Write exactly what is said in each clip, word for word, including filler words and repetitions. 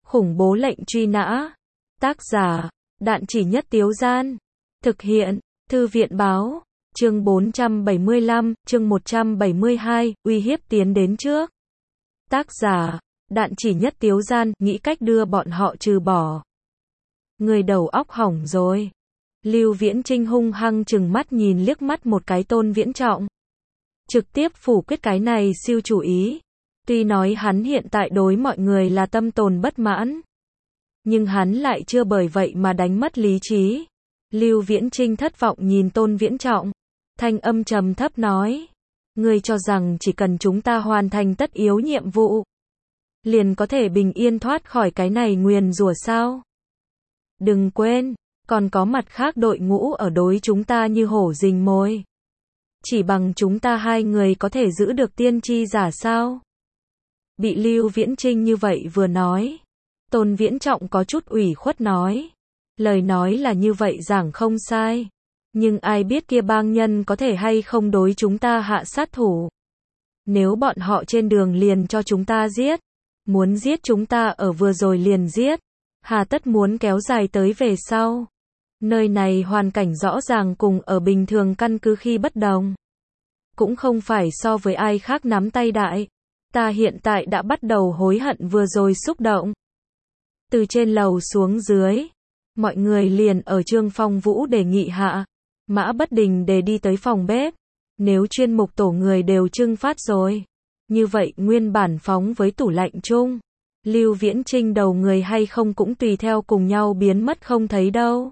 Khủng bố lệnh truy nã. Tác giả, Đạn Chỉ Nhất Tiếu Gian. Thực hiện, Thư viện báo. Chương bốn trăm bảy mươi lăm, chương một trăm bảy mươi hai, uy hiếp tiến đến trước. Tác giả, Đạn Chỉ Nhất Tiếu Gian, nghĩ cách đưa bọn họ trừ bỏ. Người đầu óc hỏng rồi. Lưu Viễn Trinh hung hăng trừng mắt nhìn liếc mắt một cái Tôn Viễn Trọng. Trực tiếp phủ quyết cái này siêu chủ ý. Tuy nói hắn hiện tại đối mọi người là tâm tồn bất mãn, nhưng hắn lại chưa bởi vậy mà đánh mất lý trí. Lưu Viễn Trinh thất vọng nhìn Tôn Viễn Trọng, thanh âm trầm thấp nói: ngươi cho rằng chỉ cần chúng ta hoàn thành tất yếu nhiệm vụ, liền có thể bình yên thoát khỏi cái này nguyền rủa sao? Đừng quên, còn có mặt khác đội ngũ ở đối chúng ta như hổ rình mồi. Chỉ bằng chúng ta hai người có thể giữ được tiên tri giả sao? Bị Lưu Viễn Trinh như vậy vừa nói, Tôn Viễn Trọng có chút ủy khuất nói: lời nói là như vậy giảng không sai, nhưng ai biết kia bang nhân có thể hay không đối chúng ta hạ sát thủ. Nếu bọn họ trên đường liền cho chúng ta giết, muốn giết chúng ta ở vừa rồi liền giết, hà tất muốn kéo dài tới về sau. Nơi này hoàn cảnh rõ ràng cùng ở bình thường căn cứ khi bất đồng, cũng không phải so với ai khác nắm tay đại. Ta hiện tại đã bắt đầu hối hận vừa rồi xúc động. Từ trên lầu xuống dưới, mọi người liền ở Trương Phong Vũ đề nghị hạ, Mã Bất Đình để đi tới phòng bếp. Nếu chuyên mục tổ người đều trưng phát rồi, như vậy nguyên bản phóng với tủ lạnh chung, Lưu Viễn Trinh đầu người hay không cũng tùy theo cùng nhau biến mất không thấy đâu.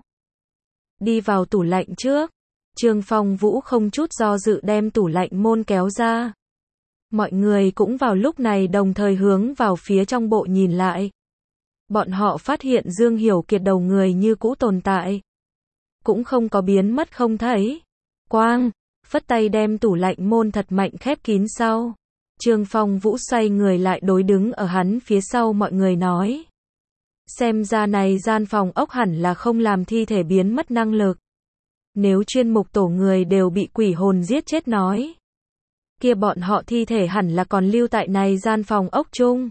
Đi vào tủ lạnh trước, Trương Phong Vũ không chút do dự đem tủ lạnh môn kéo ra. Mọi người cũng vào lúc này đồng thời hướng vào phía trong bộ nhìn lại. Bọn họ phát hiện Dương Hiểu Kiệt đầu người như cũ tồn tại, cũng không có biến mất không thấy. Quang, phất tay đem tủ lạnh môn thật mạnh khép kín sau. Trương Phong Vũ xoay người lại đối đứng ở hắn phía sau mọi người nói: xem ra này gian phòng ốc hẳn là không làm thi thể biến mất năng lực. Nếu chuyên mục tổ người đều bị quỷ hồn giết chết nói, kia bọn họ thi thể hẳn là còn lưu tại này gian phòng ốc chung.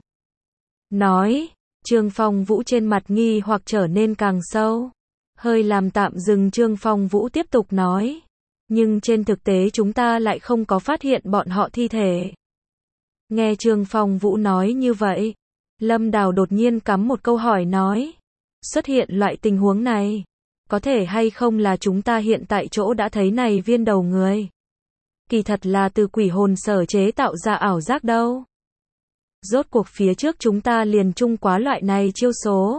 Nói, Trương Phong Vũ trên mặt nghi hoặc trở nên càng sâu. Hơi làm tạm dừng, Trương Phong Vũ tiếp tục nói: nhưng trên thực tế chúng ta lại không có phát hiện bọn họ thi thể. Nghe Trương Phong Vũ nói như vậy, Lâm Đào đột nhiên cắm một câu hỏi nói: xuất hiện loại tình huống này, có thể hay không là chúng ta hiện tại chỗ đã thấy này viên đầu người, kỳ thật là từ quỷ hồn sở chế tạo ra ảo giác đâu? Rốt cuộc phía trước chúng ta liền chung quá loại này chiêu số.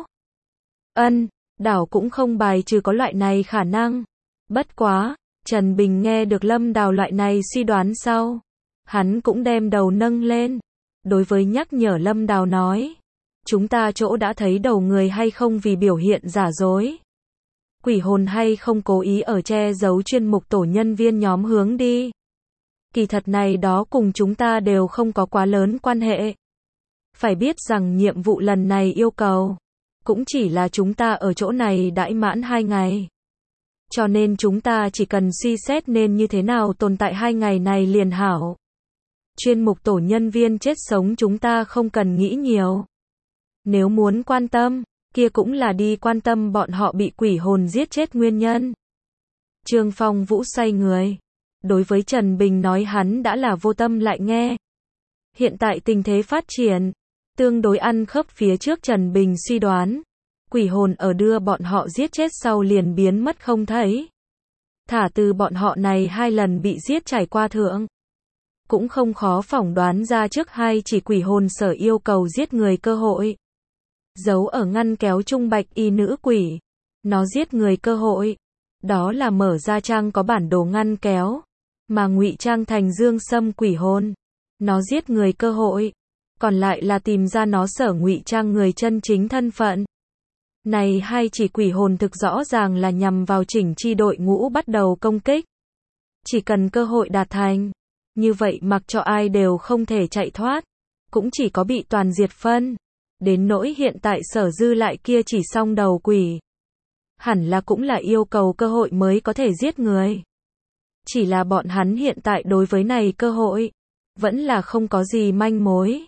Ân, Đảo cũng không bài trừ có loại này khả năng. Bất quá, Trần Bình nghe được Lâm Đào loại này suy đoán sau, hắn cũng đem đầu nâng lên. Đối với nhắc nhở Lâm Đào nói: chúng ta chỗ đã thấy đầu người hay không vì biểu hiện giả dối, quỷ hồn hay không cố ý ở che giấu chuyên mục tổ nhân viên nhóm hướng đi. Kỳ thật này đó cùng chúng ta đều không có quá lớn quan hệ. Phải biết rằng nhiệm vụ lần này yêu cầu cũng chỉ là chúng ta ở chỗ này đãi mãn hai ngày. Cho nên chúng ta chỉ cần suy xét nên như thế nào tồn tại hai ngày này liền hảo. Chuyên mục tổ nhân viên chết sống chúng ta không cần nghĩ nhiều. Nếu muốn quan tâm, kia cũng là đi quan tâm bọn họ bị quỷ hồn giết chết nguyên nhân. Trương Phong Vũ xoay người, đối với Trần Bình nói, hắn đã là vô tâm lại nghe. Hiện tại tình thế phát triển tương đối ăn khớp phía trước Trần Bình suy đoán, quỷ hồn ở đưa bọn họ giết chết sau liền biến mất không thấy. Thả từ bọn họ này hai lần bị giết trải qua thượng, cũng không khó phỏng đoán ra trước hai chỉ quỷ hồn sở yêu cầu giết người cơ hội. Giấu ở ngăn kéo trung bạch y nữ quỷ, nó giết người cơ hội, đó là mở ra trang có bản đồ ngăn kéo, mà ngụy trang thành Dương Sâm quỷ hồn, nó giết người cơ hội, còn lại là tìm ra nó sở ngụy trang người chân chính thân phận. Này hai chỉ quỷ hồn thực rõ ràng là nhằm vào chỉnh chi đội ngũ bắt đầu công kích. Chỉ cần cơ hội đạt thành, như vậy mặc cho ai đều không thể chạy thoát, cũng chỉ có bị toàn diệt phân. Đến nỗi hiện tại sở dư lại kia chỉ song đầu quỷ, hẳn là cũng là yêu cầu cơ hội mới có thể giết người. Chỉ là bọn hắn hiện tại đối với này cơ hội, vẫn là không có gì manh mối.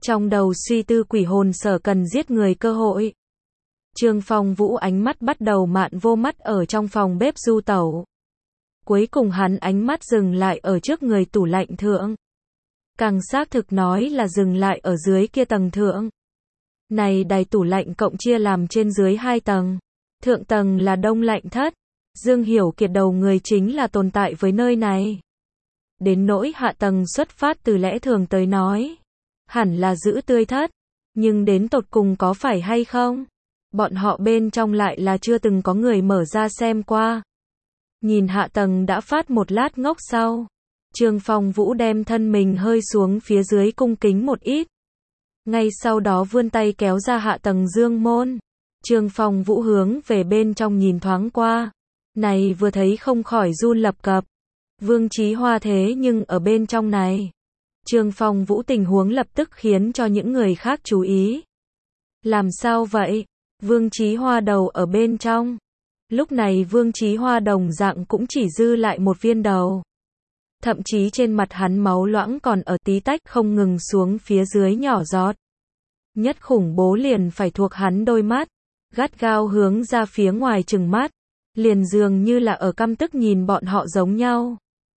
Trong đầu suy tư quỷ hồn sở cần giết người cơ hội. Trương Phong Vũ ánh mắt bắt đầu mạn vô mắt ở trong phòng bếp du tẩu. Cuối cùng hắn ánh mắt dừng lại ở trước người tủ lạnh thượng. Càng xác thực nói là dừng lại ở dưới kia tầng thượng. Này đài tủ lạnh cộng chia làm trên dưới hai tầng. Thượng tầng là đông lạnh thất. Dương Hiểu Kiệt đầu người chính là tồn tại với nơi này. Đến nỗi hạ tầng xuất phát từ lẽ thường tới nói. Hẳn là giữ tươi thất. Nhưng đến tột cùng có phải hay không? Bọn họ bên trong lại là chưa từng có người mở ra xem qua. Nhìn hạ tầng đã phát một lát ngốc sau. Trương Phong Vũ đem thân mình hơi xuống phía dưới cung kính một ít. Ngay sau đó vươn tay kéo ra hạ tầng dương môn. Trương Phong Vũ hướng về bên trong nhìn thoáng qua. Này vừa thấy không khỏi run lập cập. Vương Chí Hoa thế nhưng ở bên trong này. Trương Phong Vũ tình huống lập tức khiến cho những người khác chú ý. Làm sao vậy? Vương Chí Hoa đầu ở bên trong. Lúc này Vương Chí Hoa đồng dạng cũng chỉ dư lại một viên đầu. Thậm chí trên mặt hắn máu loãng còn ở tí tách không ngừng xuống phía dưới nhỏ giọt. Nhất khủng bố liền phải thuộc hắn đôi mắt. Gắt gao hướng ra phía ngoài trừng mắt. Liền dường như là ở căm tức nhìn bọn họ giống nhau.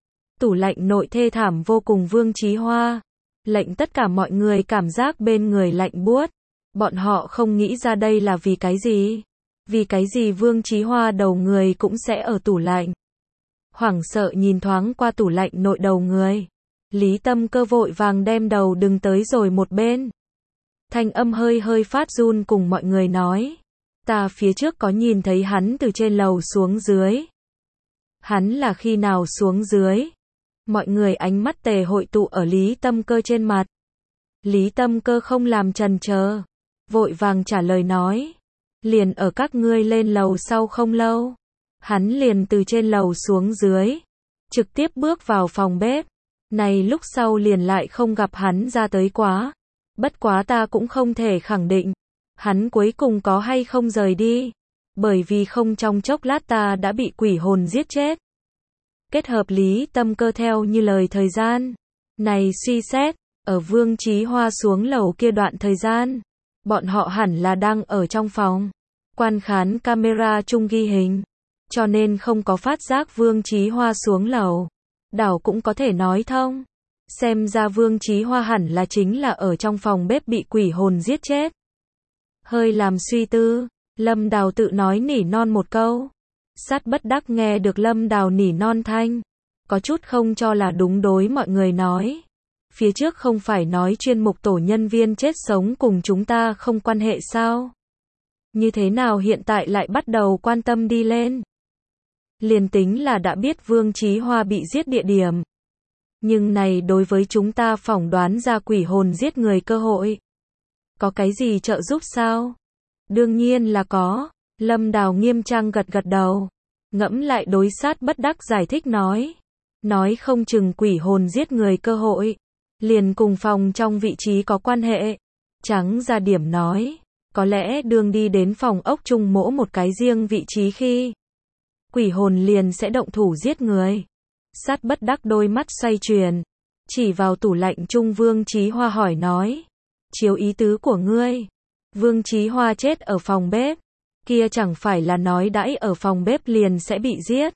Tủ lạnh nội thê thảm vô cùng Vương Chí Hoa. Lệnh tất cả mọi người cảm giác bên người lạnh buốt. Bọn họ không nghĩ ra đây là vì cái gì. Vì cái gì Vương Chí Hoa đầu người cũng sẽ ở tủ lạnh. Hoảng sợ nhìn thoáng qua tủ lạnh nội đầu người. Lý Tâm Cơ vội vàng đem đầu đừng tới rồi một bên. Thanh âm hơi hơi phát run cùng mọi người nói. Ta phía trước có nhìn thấy hắn từ trên lầu xuống dưới. Hắn là khi nào xuống dưới? Mọi người ánh mắt tề hội tụ ở Lý Tâm Cơ trên mặt. Lý Tâm Cơ không làm chần chờ. Vội vàng trả lời nói. Liền ở các ngươi lên lầu sau không lâu. Hắn liền từ trên lầu xuống dưới. Trực tiếp bước vào phòng bếp. Này lúc sau liền lại không gặp hắn ra tới quá. Bất quá ta cũng không thể khẳng định. Hắn cuối cùng có hay không rời đi. Bởi vì không trong chốc lát ta đã bị quỷ hồn giết chết. Kết hợp Lý Tâm Cơ theo như lời thời gian. Này suy xét. Ở Vương Chí Hoa xuống lầu kia đoạn thời gian. Bọn họ hẳn là đang ở trong phòng. Quan khán camera chung ghi hình. Cho nên không có phát giác Vương Chí Hoa xuống lầu. Đảo cũng có thể nói thông. Xem ra Vương Chí Hoa hẳn là chính là ở trong phòng bếp bị quỷ hồn giết chết. Hơi làm suy tư, Lâm Đào tự nói nỉ non một câu. Sát bất đắc nghe được Lâm Đào nỉ non thanh. Có chút không cho là đúng đối mọi người nói. Phía trước không phải nói chuyên mục tổ nhân viên chết sống cùng chúng ta không quan hệ sao? Như thế nào hiện tại lại bắt đầu quan tâm đi lên? Liền tính là đã biết Vương Chí Hoa bị giết địa điểm. Nhưng này đối với chúng ta phỏng đoán ra quỷ hồn giết người cơ hội. Có cái gì trợ giúp sao? Đương nhiên là có. Lâm Đào nghiêm trang gật gật đầu. Ngẫm lại đối sát bất đắc giải thích nói. Nói không chừng quỷ hồn giết người cơ hội. Liền cùng phòng trong vị trí có quan hệ. Trắng ra điểm nói. Có lẽ đường đi đến phòng ốc chung mỗ một cái riêng vị trí khi. Quỷ hồn liền sẽ động thủ giết người. Sát bất đắc đôi mắt xoay chuyển. Chỉ vào tủ lạnh chung Vương Chí Hoa hỏi nói. Chiếu ý tứ của ngươi. Vương Chí Hoa chết ở phòng bếp. Kia chẳng phải là nói đãi ở phòng bếp liền sẽ bị giết.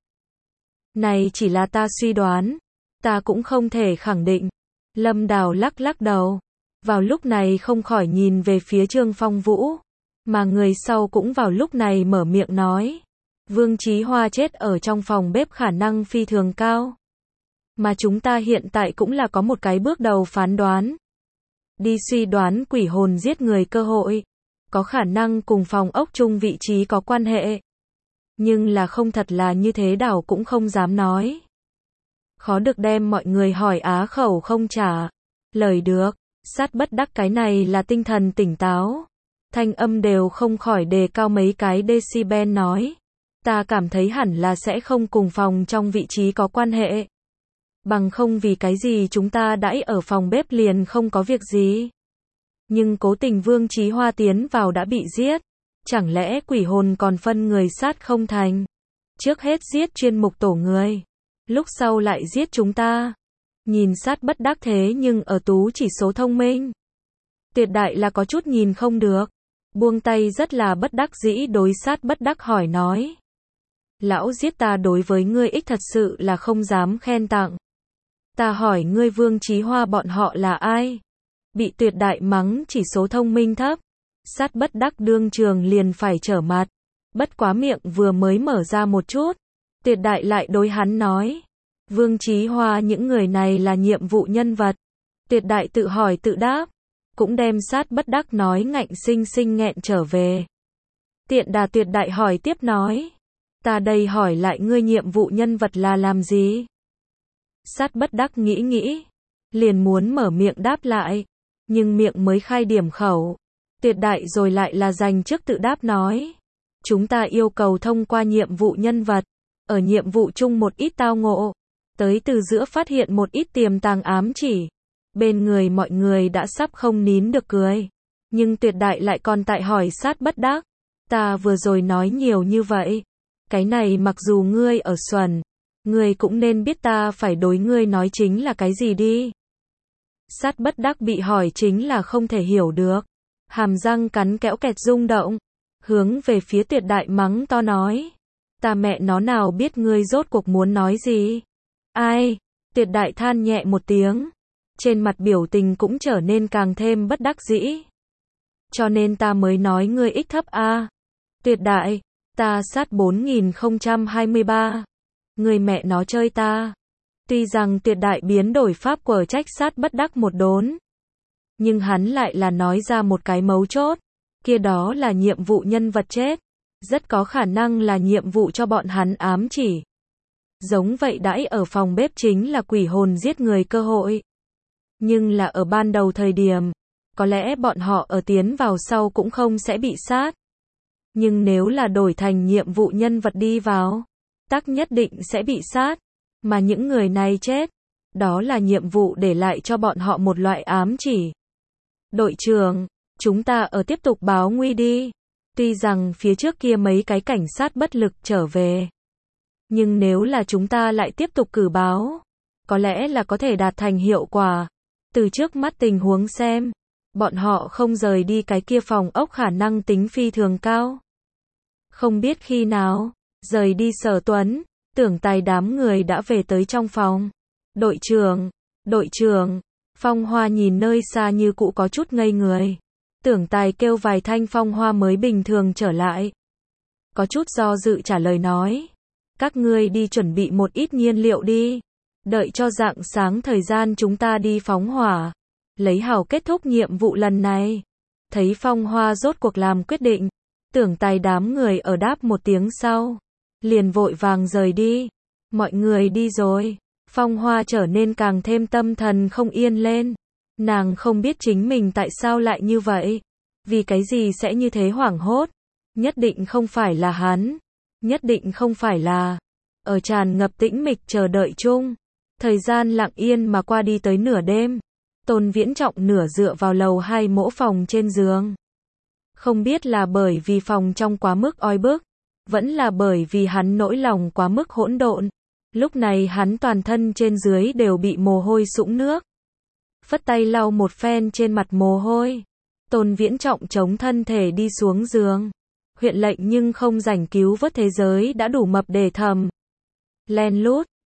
Này chỉ là ta suy đoán. Ta cũng không thể khẳng định. Lâm Đào lắc lắc đầu. Vào lúc này không khỏi nhìn về phía Trương Phong Vũ. Mà người sau cũng vào lúc này mở miệng nói. Vương Chí Hoa chết ở trong phòng bếp khả năng phi thường cao. Mà chúng ta hiện tại cũng là có một cái bước đầu phán đoán. Đi suy đoán quỷ hồn giết người cơ hội. Có khả năng cùng phòng ốc chung vị trí có quan hệ. Nhưng là không thật là như thế đảo cũng không dám nói. Khó được đem mọi người hỏi á khẩu không trả. Lời được, sát bất đắc cái này là tinh thần tỉnh táo. Thanh âm đều không khỏi đề cao mấy cái decibel nói. Ta cảm thấy hẳn là sẽ không cùng phòng trong vị trí có quan hệ. Bằng không vì cái gì chúng ta đãi ở phòng bếp liền không có việc gì. Nhưng cố tình Vương Chí Hoa tiến vào đã bị giết. Chẳng lẽ quỷ hồn còn phân người sát không thành? Trước hết giết chuyên mục tổ người. Lúc sau lại giết chúng ta. Nhìn sát bất đắc thế nhưng ở tú chỉ số thông minh. Tuyệt đại là có chút nhìn không được. Buông tay rất là bất đắc dĩ đối sát bất đắc hỏi nói. Lão giết ta đối với ngươi ích thật sự là không dám khen tặng. Ta hỏi ngươi Vương Chí Hoa bọn họ là ai? Bị tuyệt đại mắng chỉ số thông minh thấp. Sát bất đắc đương trường liền phải trở mặt. Bất quá miệng vừa mới mở ra một chút. Tuyệt đại lại đối hắn nói. Vương Chí Hoa những người này là nhiệm vụ nhân vật. Tuyệt đại tự hỏi tự đáp. Cũng đem sát bất đắc nói ngạnh sinh sinh nghẹn trở về. Tiện đà tuyệt đại hỏi tiếp nói. Ta đây hỏi lại ngươi nhiệm vụ nhân vật là làm gì? Sát bất đắc nghĩ nghĩ. Liền muốn mở miệng đáp lại. Nhưng miệng mới khai điểm khẩu. Tuyệt đại rồi lại là dành trước tự đáp nói. Chúng ta yêu cầu thông qua nhiệm vụ nhân vật. Ở nhiệm vụ chung một ít tao ngộ. Tới từ giữa phát hiện một ít tiềm tàng ám chỉ. Bên người mọi người đã sắp không nín được cười. Nhưng tuyệt đại lại còn tại hỏi sát bất đắc. Ta vừa rồi nói nhiều như vậy. Cái này mặc dù ngươi ở xuẩn. Ngươi cũng nên biết ta phải đối ngươi nói chính là cái gì đi. Sát bất đắc bị hỏi chính là không thể hiểu được. Hàm răng cắn kẽo kẹt rung động. Hướng về phía tuyệt đại mắng to nói. Ta mẹ nó nào biết ngươi rốt cuộc muốn nói gì. Ai? Tuyệt đại than nhẹ một tiếng. Trên mặt biểu tình cũng trở nên càng thêm bất đắc dĩ. Cho nên ta mới nói ngươi ích thấp a. À. Tuyệt đại, ta sát bốn nghìn không trăm hai mươi ba. Ngươi mẹ nó chơi ta. Tuy rằng tuyệt đại biến đổi pháp quở trách sát bất đắc một đốn. Nhưng hắn lại là nói ra một cái mấu chốt. Kia đó là nhiệm vụ nhân vật chết. Rất có khả năng là nhiệm vụ cho bọn hắn ám chỉ. Giống vậy đãi ở phòng bếp chính là quỷ hồn giết người cơ hội. Nhưng là ở ban đầu thời điểm, có lẽ bọn họ ở tiến vào sau cũng không sẽ bị sát. Nhưng nếu là đổi thành nhiệm vụ nhân vật đi vào, tắc nhất định sẽ bị sát. Mà những người này chết, đó là nhiệm vụ để lại cho bọn họ một loại ám chỉ. Đội trưởng, chúng ta ở tiếp tục báo nguy đi. Tuy rằng phía trước kia mấy cái cảnh sát bất lực trở về. Nhưng nếu là chúng ta lại tiếp tục cử báo, có lẽ là có thể đạt thành hiệu quả. Từ trước mắt tình huống xem, bọn họ không rời đi cái kia phòng ốc khả năng tính phi thường cao. Không biết khi nào, rời đi Sở Tuấn, Tưởng Tài đám người đã về tới trong phòng. Đội trưởng, đội trưởng, Phong Hoa nhìn nơi xa như cũ có chút ngây người. Tưởng Tài kêu vài thanh Phong Hoa mới bình thường trở lại. Có chút do dự trả lời nói. Các ngươi đi chuẩn bị một ít nhiên liệu đi. Đợi cho rạng sáng thời gian chúng ta đi phóng hỏa. Lấy hảo kết thúc nhiệm vụ lần này. Thấy Phong Hoa rốt cuộc làm quyết định. Tưởng Tài đám người ở đáp một tiếng sau. Liền vội vàng rời đi. Mọi người đi rồi. Phong Hoa trở nên càng thêm tâm thần không yên lên. Nàng không biết chính mình tại sao lại như vậy. Vì cái gì sẽ như thế hoảng hốt. Nhất định không phải là hắn. Nhất định không phải là. Ở tràn ngập tĩnh mịch chờ đợi chung. Thời gian lặng yên mà qua đi tới nửa đêm. Tôn Viễn Trọng nửa dựa vào lầu hai mỗ phòng trên giường. Không biết là bởi vì phòng trong quá mức oi bức. Vẫn là bởi vì hắn nỗi lòng quá mức hỗn độn. Lúc này hắn toàn thân trên dưới đều bị mồ hôi sũng nước. Phất tay lau một phen trên mặt mồ hôi. Tôn Viễn Trọng chống thân thể đi xuống giường. Huyện lệnh nhưng không rảnh cứu vớt thế giới đã đủ mập để thầm. Len lút,